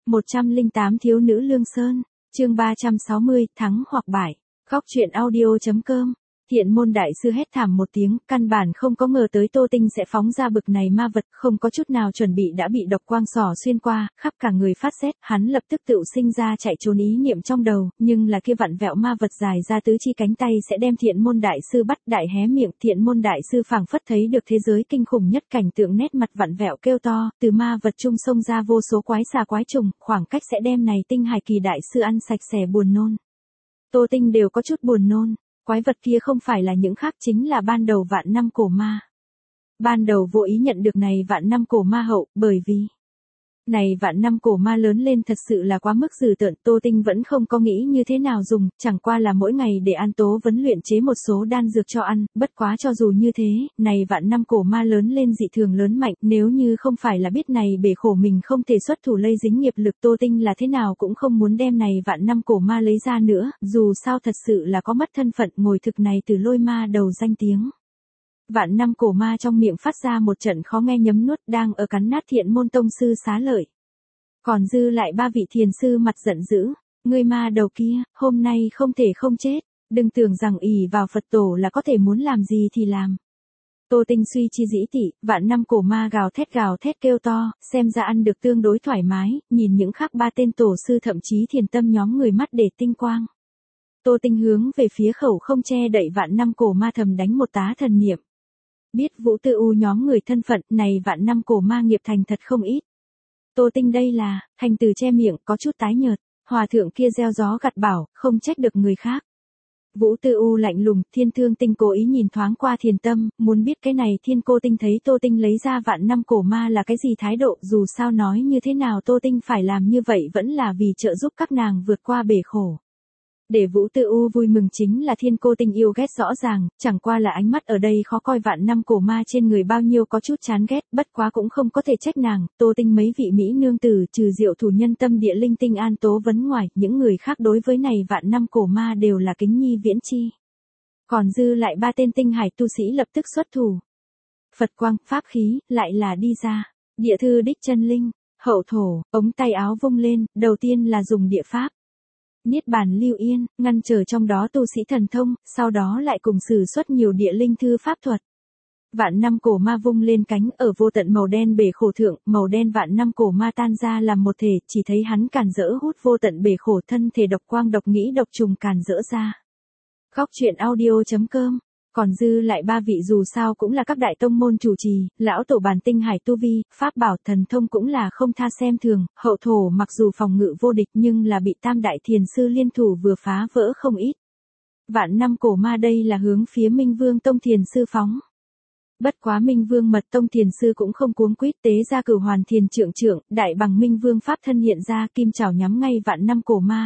108 Thiếu nữ Lương Sơn, chương 360, thắng hoặc bại. Khóc chuyện audio.com. Thiện môn đại sư hét thảm một tiếng, căn bản không có ngờ tới Tô Tinh sẽ phóng ra bực này ma vật, không có chút nào chuẩn bị đã bị độc quang xỏ xuyên qua, khắp cả người phát sét, hắn lập tức tự sinh ra chạy trốn ý niệm trong đầu, nhưng là kia vặn vẹo ma vật dài ra tứ chi cánh tay sẽ đem Thiện môn đại sư bắt, đại hé miệng, Thiện môn đại sư phảng phất thấy được thế giới kinh khủng nhất cảnh tượng, nét mặt vặn vẹo kêu to, từ ma vật trung xông ra vô số quái xà quái trùng, khoảng cách sẽ đem này tinh hải kỳ đại sư ăn sạch sẽ, buồn nôn. Tô Tinh đều có chút buồn nôn. Quái vật kia không phải là những khác, chính là ban đầu vạn năm cổ ma. Ban đầu vô ý nhận được này vạn năm cổ ma hậu, bởi vì này vạn năm cổ ma lớn lên thật sự là quá mức dữ tợn, Tô Tinh vẫn không có nghĩ như thế nào dùng, chẳng qua là mỗi ngày để An Tố vấn luyện chế một số đan dược cho ăn, bất quá cho dù như thế, này vạn năm cổ ma lớn lên dị thường lớn mạnh, nếu như không phải là biết này bể khổ mình không thể xuất thủ lây dính nghiệp lực, Tô Tinh là thế nào cũng không muốn đem này vạn năm cổ ma lấy ra nữa, dù sao thật sự là có mất thân phận, ngồi thực này từ lôi ma đầu danh tiếng. Vạn năm cổ ma trong miệng phát ra một trận khó nghe nhấm nuốt, đang ở cắn nát Thiện môn tông sư xá lợi. Còn dư lại ba vị thiền sư mặt giận dữ, ngươi ma đầu kia, hôm nay không thể không chết, đừng tưởng rằng ỷ vào Phật tổ là có thể muốn làm gì thì làm. Tô Tinh suy chi dĩ tỉ, vạn năm cổ ma gào thét kêu to, xem ra ăn được tương đối thoải mái, nhìn những khác ba tên tổ sư thậm chí thiền tâm nhóm người mắt để tinh quang. Tô Tinh hướng về phía khẩu không che đậy vạn năm cổ ma thầm đánh một tá thần niệm. Biết Vũ Tư U nhóm người thân phận, này vạn năm cổ ma nghiệp thành thật không ít. Tô Tinh đây là, thành từ che miệng, có chút tái nhợt, hòa thượng kia gieo gió gặt bảo, không trách được người khác. Vũ Tư U lạnh lùng, Thiên Thương Tinh cố ý nhìn thoáng qua thiền tâm, muốn biết cái này Thiên Cô Tinh thấy Tô Tinh lấy ra vạn năm cổ ma là cái gì thái độ, dù sao nói như thế nào Tô Tinh phải làm như vậy vẫn là vì trợ giúp các nàng vượt qua bể khổ. Để Vũ Tư U vui mừng chính là Thiên Cô Tinh yêu ghét rõ ràng, chẳng qua là ánh mắt ở đây khó coi, vạn năm cổ ma trên người bao nhiêu có chút chán ghét, bất quá cũng không có thể trách nàng, Tô Tinh mấy vị mỹ nương tử trừ diệu thủ nhân tâm địa linh tinh An Tố vấn ngoài, những người khác đối với này vạn năm cổ ma đều là kính nhi viễn chi. Còn dư lại ba tên tinh hải tu sĩ lập tức xuất thủ. Phật quang, pháp khí, lại là đi ra, địa thư đích chân linh, hậu thổ, ống tay áo vung lên, đầu tiên là dùng địa pháp. Niết bàn lưu yên, ngăn trở trong đó tu sĩ thần thông, sau đó lại cùng sử xuất nhiều địa linh thư pháp thuật. Vạn năm cổ ma vung lên cánh, ở vô tận màu đen bể khổ thượng, màu đen vạn năm cổ ma tan ra làm một thể, chỉ thấy hắn càn rỡ hút vô tận bể khổ, thân thể độc quang độc nghĩ độc trùng càn rỡ ra. Khóc chuyện audio.com. Còn dư lại ba vị dù sao cũng là các đại tông môn chủ trì, lão tổ bàn tinh hải tu vi, pháp bảo thần thông cũng là không tha xem thường, hậu thổ mặc dù phòng ngự vô địch nhưng là bị tam đại thiền sư liên thủ vừa phá vỡ không ít. Vạn năm cổ ma đây là hướng phía Minh Vương tông thiền sư phóng. Bất quá Minh Vương mật tông thiền sư cũng không cuống quýt, tế ra Cửu Hoàn Thiền Trượng, đại bằng Minh Vương pháp thân hiện ra, kim chảo nhắm ngay vạn năm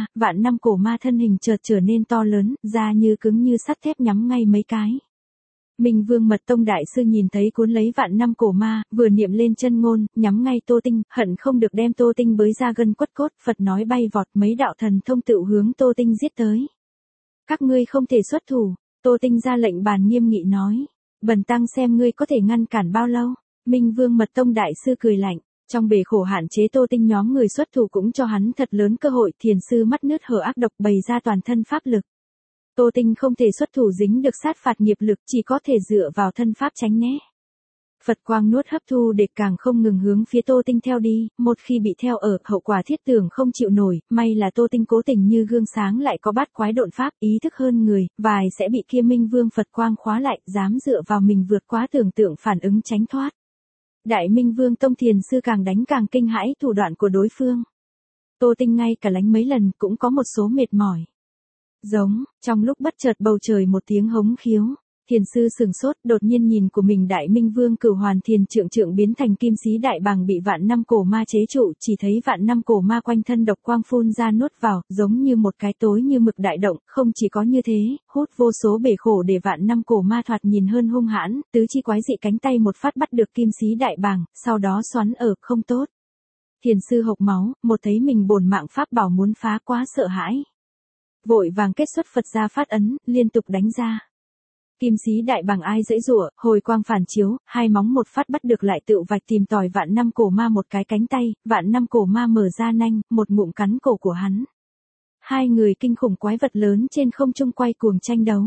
cổ ma thân hình chợt trở nên to lớn, da như cứng như sắt thép nhắm ngay mấy cái. Minh Vương mật tông đại sư nhìn thấy cuốn lấy vạn năm cổ ma, vừa niệm lên chân ngôn, nhắm ngay Tô Tinh, hận không được đem Tô Tinh bới ra gân quất cốt, Phật nói bay vọt, mấy đạo thần thông tự hướng Tô Tinh giết tới. Các ngươi không thể xuất thủ, Tô Tinh ra lệnh bàn nghiêm nghị nói. Bần tăng xem ngươi có thể ngăn cản bao lâu. Minh Vương mật tông đại sư cười lạnh, trong bể khổ hạn chế Tô Tinh nhóm người xuất thủ cũng cho hắn thật lớn cơ hội, thiền sư mắt nứt hở ác độc bày ra toàn thân pháp lực. Tô Tinh không thể xuất thủ dính được sát phạt nghiệp lực, chỉ có thể dựa vào thân pháp tránh né. Phật quang nuốt hấp thu để càng không ngừng hướng phía Tô Tinh theo đi, một khi bị theo ở, hậu quả thiết tưởng không chịu nổi, may là Tô Tinh cố tình như gương sáng lại có bát quái độn pháp, ý thức hơn người, vài sẽ bị kia Minh Vương Phật quang khóa lại, dám dựa vào mình vượt quá tưởng tượng phản ứng tránh thoát. Đại Minh Vương tông thiền sư càng đánh càng kinh hãi thủ đoạn của đối phương. Tô Tinh ngay cả lánh mấy lần cũng có một số mệt mỏi. Giống, trong lúc bất chợt bầu trời một tiếng hống khiếu. Thiền sư sừng sốt, đột nhiên nhìn của mình đại Minh Vương Cửu Hoàn Thiền Trượng biến thành kim sĩ đại bàng bị vạn năm cổ ma chế trụ, chỉ thấy vạn năm cổ ma quanh thân độc quang phun ra nuốt vào, giống như một cái tối như mực đại động, không chỉ có như thế, hút vô số bể khổ để vạn năm cổ ma thoạt nhìn hơn hung hãn, tứ chi quái dị cánh tay một phát bắt được kim sĩ đại bàng, sau đó xoắn ở, không tốt. Thiền sư hộc máu, một thấy mình bổn mạng pháp bảo muốn phá quá sợ hãi. Vội vàng kết xuất Phật gia phát ấn, liên tục đánh ra. Kim Sĩ Đại Bàng ai dãy rủa, hồi quang phản chiếu, hai móng một phát bắt được lại tựu vạch tìm tòi Vạn Năm Cổ Ma một cái cánh tay, Vạn Năm Cổ Ma mở ra nanh, một ngụm cắn cổ của hắn. Hai người kinh khủng quái vật lớn trên không trung quay cuồng tranh đấu.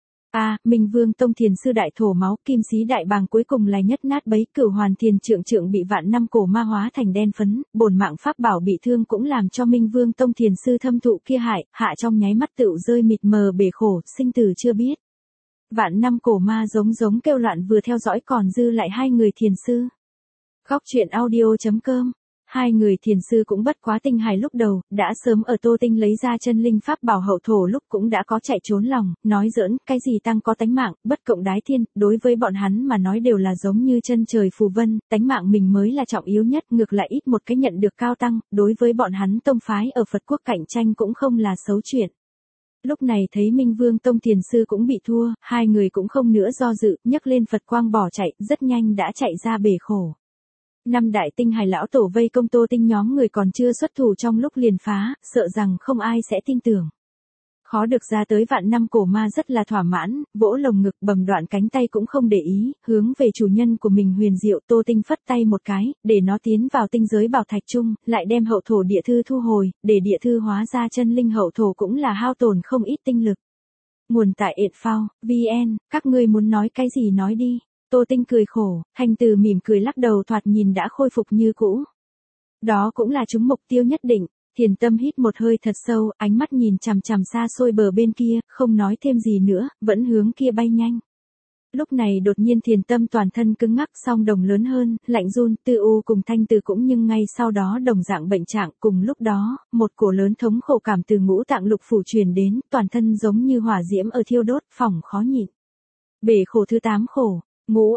Minh Vương Tông Thiền Sư đại thổ máu, Kim Sĩ Đại Bàng cuối cùng là nhất nát bấy, Cửu Hoàn Thiền Trượng bị Vạn Năm Cổ Ma hóa thành đen phấn, bổn mạng pháp bảo bị thương cũng làm cho Minh Vương Tông Thiền Sư thâm thụ kia hại, hạ trong nháy mắt tựu rơi mịt mờ bể khổ, sinh tử chưa biết. Vạn Năm Cổ Ma giống kêu loạn vừa theo dõi còn dư lại hai người thiền sư. Khóc chuyện audio.com. Hai người thiền sư cũng bất quá tinh hài lúc đầu, đã sớm ở Tô Tinh lấy ra chân linh pháp bảo hậu thổ lúc cũng đã có chạy trốn lòng, nói giỡn, cái gì tăng có tánh mạng, bất cộng đái thiên, đối với bọn hắn mà nói đều là giống như chân trời phù vân, tánh mạng mình mới là trọng yếu nhất, ngược lại ít một cái nhận được cao tăng, đối với bọn hắn tông phái ở Phật quốc cạnh tranh cũng không là xấu chuyện. Lúc này thấy Minh Vương Tông Thiền Sư cũng bị thua, hai người cũng không nữa do dự, nhấc lên Phật quang bỏ chạy, rất nhanh đã chạy ra bể khổ. Năm đại tinh hài lão tổ vây công Tô Tinh nhóm người còn chưa xuất thủ trong lúc liền phá, sợ rằng không ai sẽ tin tưởng. Khó được ra tới Vạn Năm Cổ Ma rất là thỏa mãn, vỗ lồng ngực bầm đoạn cánh tay cũng không để ý, hướng về chủ nhân của mình huyền diệu. Tô Tinh phất tay một cái, để nó tiến vào tinh giới bảo thạch chung, lại đem hậu thổ địa thư thu hồi, để địa thư hóa ra chân linh hậu thổ cũng là hao tổn không ít tinh lực. Nguồn tại ệt VN, các ngươi muốn nói cái gì nói đi. Tô Tinh cười khổ, Thanh Từ mỉm cười lắc đầu thoạt nhìn đã khôi phục như cũ. Đó cũng là chúng mục tiêu nhất định. Thiền Tâm hít một hơi thật sâu, ánh mắt nhìn chằm chằm xa xôi bờ bên kia, không nói thêm gì nữa, vẫn hướng kia bay nhanh. Lúc này đột nhiên Thiền Tâm toàn thân cứng ngắc, song đồng lớn hơn, lạnh run, Tư U cùng Thanh Từ cũng nhưng ngay sau đó đồng dạng bệnh trạng. Cùng lúc đó, một cổ lớn thống khổ cảm từ ngũ tạng lục phủ truyền đến, toàn thân giống như hỏa diễm ở thiêu đốt, phỏng khó nhịn. Bể khổ thứ 8 khổ. Ngũ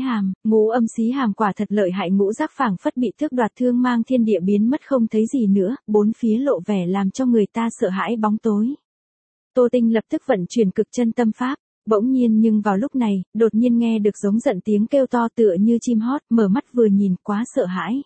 âm xí hàm quả thật lợi hại, ngũ giác phảng phất bị tước đoạt, thương mang thiên địa biến mất không thấy gì nữa, bốn phía lộ vẻ làm cho người ta sợ hãi bóng tối. Tô Tinh lập tức vận chuyển cực chân tâm pháp, bỗng nhiên nhưng vào lúc này, đột nhiên nghe được giống giận tiếng kêu to tựa như chim hót, mở mắt vừa nhìn quá sợ hãi.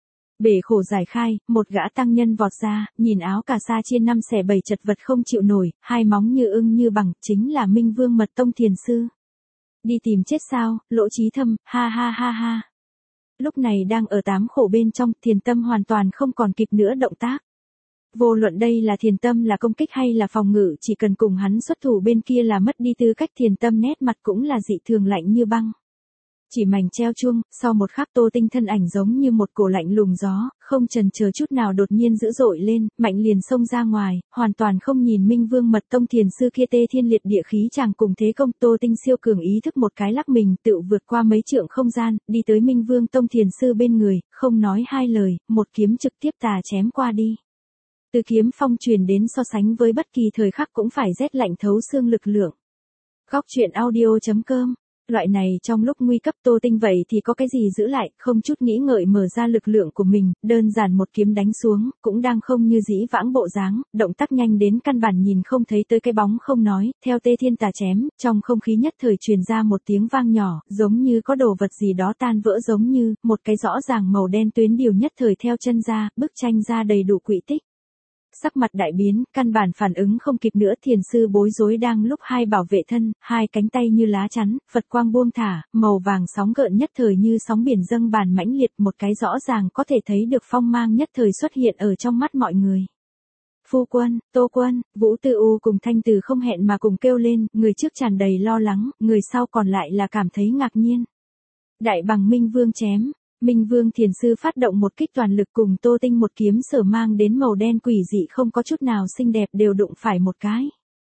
Bể khổ giải khai, một gã tăng nhân vọt ra, nhìn áo cà sa chia 5 xẻ 7 chật vật không chịu nổi, hai móng như ưng như bằng, chính là Minh Vương Mật Tông Thiền Sư. Đi tìm chết sao, Lỗ Chí Thâm, ha ha ha ha. Lúc này đang ở 8 khổ bên trong, Thiền Tâm hoàn toàn không còn kịp nữa động tác. Vô luận đây là Thiền Tâm là công kích hay là phòng ngự, chỉ cần cùng hắn xuất thủ bên kia là mất đi tư cách. Thiền Tâm nét mặt cũng là dị thường lạnh như băng. Chỉ mảnh treo chuông, sau một khắc Tô Tinh thân ảnh giống như một cổ lạnh lùng gió, không chần chờ chút nào đột nhiên dữ dội lên, mạnh liền xông ra ngoài, hoàn toàn không nhìn Minh Vương Mật Tông Thiền Sư kia tê thiên liệt địa khí chàng cùng thế công. Tô Tinh siêu cường ý thức một cái lắc mình tự vượt qua mấy trượng không gian, đi tới Minh Vương Tông Thiền Sư bên người, không nói hai lời, một kiếm trực tiếp tà chém qua đi. Từ kiếm phong truyền đến so sánh với bất kỳ thời khắc cũng phải rét lạnh thấu xương lực lượng. Khóc chuyện audio.com. Loại này trong lúc nguy cấp Tô Tinh vậy thì có cái gì giữ lại, không chút nghĩ ngợi mở ra lực lượng của mình, đơn giản một kiếm đánh xuống, cũng đang không như dĩ vãng bộ dáng, động tác nhanh đến căn bản nhìn không thấy tới cái bóng không nói, theo tê thiên tà chém, trong không khí nhất thời truyền ra một tiếng vang nhỏ, giống như có đồ vật gì đó tan vỡ, giống như một cái rõ ràng màu đen tuyến điều nhất thời theo chân ra, bức tranh ra đầy đủ quỹ tích. Sắc mặt đại biến, căn bản phản ứng không kịp nữa. Thiền sư bối rối đang lúc hai bảo vệ thân, hai cánh tay như lá chắn, Phật quang buông thả, màu vàng sóng gợn nhất thời như sóng biển dâng bàn mãnh liệt, một cái rõ ràng có thể thấy được phong mang nhất thời xuất hiện ở trong mắt mọi người. Phu quân, Tô Quân, Vũ Tư U cùng Thanh Từ không hẹn mà cùng kêu lên, người trước tràn đầy lo lắng, người sau còn lại là cảm thấy ngạc nhiên. Đại bằng Minh Vương chém. Minh Vương Thiền Sư phát động một kích toàn lực cùng Tô Tinh một kiếm sở mang đến màu đen quỷ dị không có chút nào xinh đẹp đều đụng phải một cái.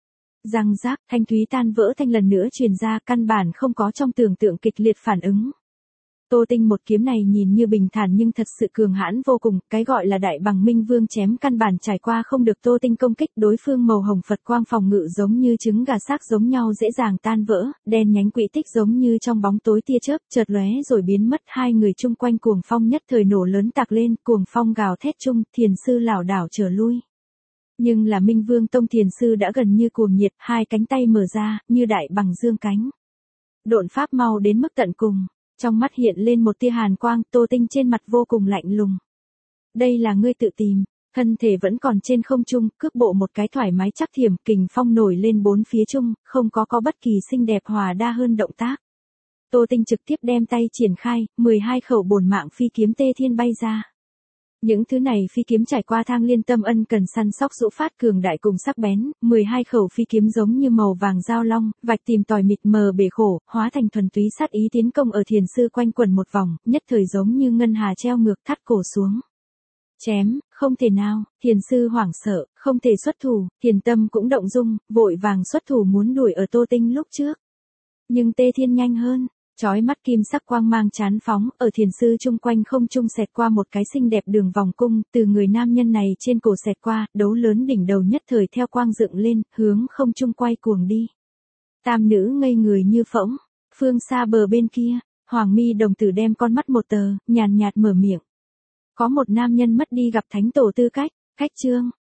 Răng rác, thanh thúy tan vỡ thanh lần nữa truyền ra, căn bản không có trong tưởng tượng kịch liệt phản ứng. Tô Tinh một kiếm này nhìn như bình thản nhưng thật sự cường hãn vô cùng, cái gọi là đại bằng Minh Vương chém căn bản trải qua không được Tô Tinh công kích, đối phương màu hồng Phật quang phòng ngự giống như trứng gà xác giống nhau dễ dàng tan vỡ, đen nhánh quỹ tích giống như trong bóng tối tia chớp chợt lóe rồi biến mất. Hai người chung quanh cuồng phong nhất thời nổ lớn tạc lên, cuồng phong gào thét chung, Thiền Sư lảo đảo trở lui. Nhưng là Minh Vương Tông Thiền Sư đã gần như cuồng nhiệt, hai cánh tay mở ra, như đại bằng dương cánh. Độn pháp mau đến mức tận cùng. Trong mắt hiện lên một tia hàn quang, Tô Tinh trên mặt vô cùng lạnh lùng. Đây là ngươi tự tìm. Thân thể vẫn còn trên không trung, cước bộ một cái thoải mái chắc thiểm, kình phong nổi lên bốn phía trung, không có bất kỳ xinh đẹp hòa đa hơn động tác. Tô Tinh trực tiếp đem tay triển khai, 12 khẩu bổn mạng phi kiếm tê thiên bay ra. Những thứ này phi kiếm trải qua thang liên tâm ân cần săn sóc dụ phát cường đại cùng sắc bén, 12 khẩu phi kiếm giống như màu vàng dao long, vạch tìm tòi mịt mờ bể khổ, hóa thành thuần túy sát ý tiến công ở thiền sư quanh quẩn một vòng, nhất thời giống như ngân hà treo ngược thắt cổ xuống. Chém, không thể nào, thiền sư hoảng sợ, không thể xuất thủ, thiền tâm cũng động dung, vội vàng xuất thủ muốn đuổi ở Tô Tinh lúc trước. Nhưng tê thiên nhanh hơn. Chói mắt kim sắc quang mang chán phóng, ở thiền sư chung quanh không trung xẹt qua một cái xinh đẹp đường vòng cung, từ người nam nhân này trên cổ xẹt qua, đấu lớn đỉnh đầu nhất thời theo quang dựng lên, hướng không trung quay cuồng đi. Tam nữ ngây người như phỗng, phương xa bờ bên kia, Hoàng Mi đồng tử đem con mắt một tờ, nhàn nhạt mở miệng. Có một nam nhân mất đi gặp thánh tổ tư cách, cách chương.